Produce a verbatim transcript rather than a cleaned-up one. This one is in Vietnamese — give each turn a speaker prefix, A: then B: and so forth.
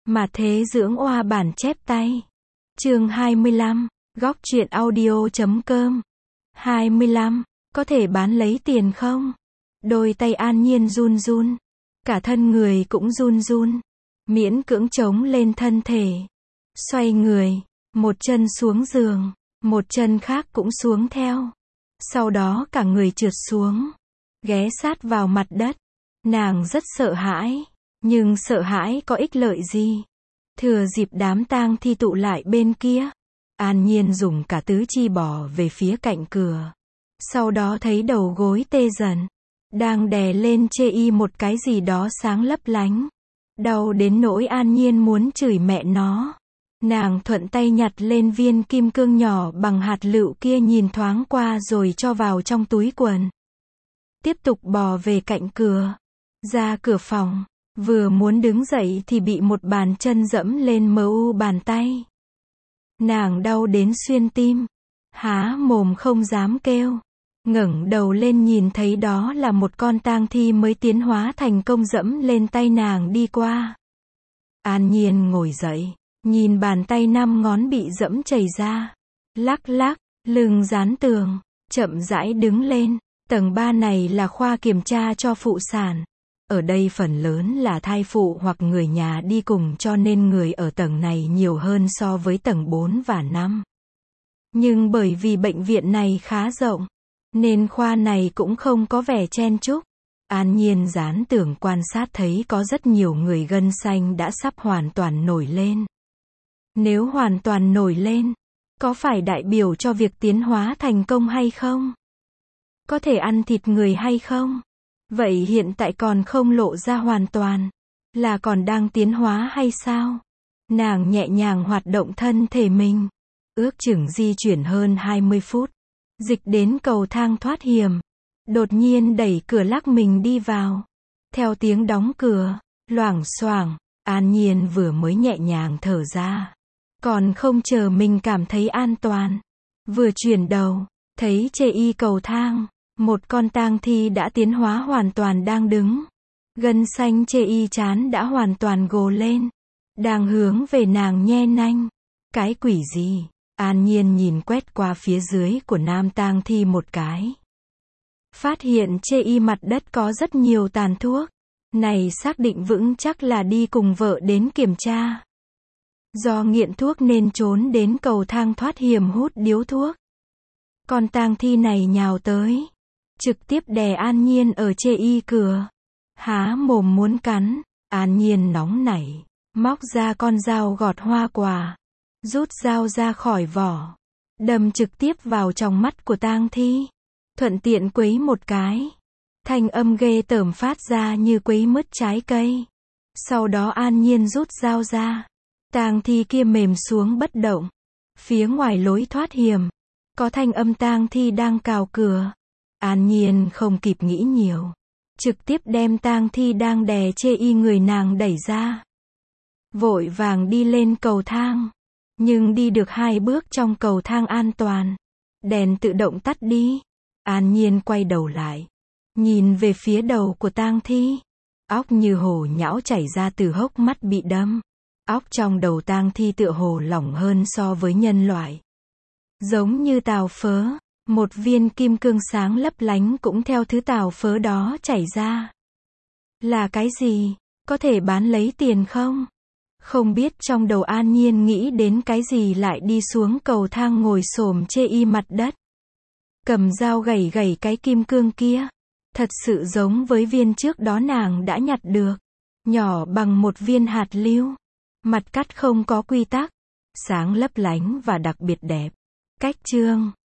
A: Mà thế dưỡng oa bản chép tay. Chương hai mươi lăm, góc truyện audio chấm com. hai mươi lăm, có thể bán lấy tiền không? Đôi tay An Nhiên run run, cả thân người cũng run run, miễn cưỡng chống lên thân thể, xoay người, một chân xuống giường, một chân khác cũng xuống theo. Sau đó cả người trượt xuống, ghé sát vào mặt đất. Nàng rất sợ hãi, nhưng sợ hãi có ích lợi gì? Thừa dịp đám tang thi tụ lại bên kia, An Nhiên dùng cả tứ chi bò về phía cạnh cửa. Sau đó thấy đầu gối tê dần, đang đè lên chê y một cái gì đó sáng lấp lánh. Đau đến nỗi An Nhiên muốn chửi mẹ nó. Nàng thuận tay nhặt lên viên kim cương nhỏ bằng hạt lựu kia, nhìn thoáng qua rồi cho vào trong túi quần. Tiếp tục bò về cạnh cửa, ra cửa phòng. Vừa muốn đứng dậy thì bị một bàn chân dẫm lên mờ u bàn tay. Nàng đau đến xuyên tim, há mồm không dám kêu. Ngẩng đầu lên nhìn thấy đó là một con tang thi mới tiến hóa thành công dẫm lên tay nàng đi qua. An Nhiên ngồi dậy, nhìn bàn tay năm ngón bị dẫm chảy ra, lắc lắc, lưng dán tường, chậm rãi đứng lên. Tầng ba này là khoa kiểm tra cho phụ sản. Ở đây phần lớn là thai phụ hoặc người nhà đi cùng, cho nên người ở tầng này nhiều hơn so với tầng bốn và năm. Nhưng bởi vì bệnh viện này khá rộng, nên khoa này cũng không có vẻ chen chúc. An Nhiên dán tường quan sát thấy có rất nhiều người gân xanh đã sắp hoàn toàn nổi lên. Nếu hoàn toàn nổi lên, có phải đại biểu cho việc tiến hóa thành công hay không? Có thể ăn thịt người hay không? Vậy hiện tại còn không lộ ra hoàn toàn, là còn đang tiến hóa hay sao? Nàng nhẹ nhàng hoạt động thân thể mình, ước chừng di chuyển hơn hai mươi phút, dịch đến cầu thang thoát hiểm. Đột nhiên đẩy cửa lắc mình đi vào. Theo tiếng đóng cửa, loảng xoảng, An Nhiên vừa mới nhẹ nhàng thở ra. Còn không chờ mình cảm thấy an toàn, vừa chuyển đầu, thấy chê y cầu thang. Một con tang thi đã tiến hóa hoàn toàn đang đứng. Gân xanh chê y chán đã hoàn toàn gồ lên, đang hướng về nàng nhe nanh. Cái quỷ gì? An Nhiên nhìn quét qua phía dưới của nam tang thi một cái. Phát hiện chê y mặt đất có rất nhiều tàn thuốc. Này xác định vững chắc là đi cùng vợ đến kiểm tra. Do nghiện thuốc nên trốn đến cầu thang thoát hiểm hút điếu thuốc. Con tang thi này nhào tới, trực tiếp đè An Nhiên ở chê y cửa. Há mồm muốn cắn. An Nhiên nóng nảy, móc ra con dao gọt hoa quả, rút dao ra khỏi vỏ, đâm trực tiếp vào trong mắt của tang thi. Thuận tiện quấy một cái, thanh âm ghê tởm phát ra như quấy mứt trái cây. Sau đó An Nhiên rút dao ra, tang thi kia mềm xuống bất động. Phía ngoài lối thoát hiểm, có thanh âm tang thi đang cào cửa. An Nhiên không kịp nghĩ nhiều, trực tiếp đem tang thi đang đè chê y người nàng đẩy ra. Vội vàng đi lên cầu thang, nhưng đi được hai bước trong cầu thang an toàn, đèn tự động tắt đi. An Nhiên quay đầu lại, nhìn về phía đầu của tang thi. Óc như hồ nhão chảy ra từ hốc mắt bị đâm. Óc trong đầu tang thi tựa hồ lỏng hơn so với nhân loại, giống như tàu phớ. Một viên kim cương sáng lấp lánh cũng theo thứ tàu phớ đó chảy ra. Là cái gì? Có thể bán lấy tiền không? Không biết trong đầu An Nhiên nghĩ đến cái gì lại đi xuống cầu thang ngồi xổm chê y mặt đất. Cầm dao gẩy gẩy cái kim cương kia. Thật sự giống với viên trước đó nàng đã nhặt được. Nhỏ bằng một viên hạt lưu. Mặt cắt không có quy tắc. Sáng lấp lánh và đặc biệt đẹp. Cách chương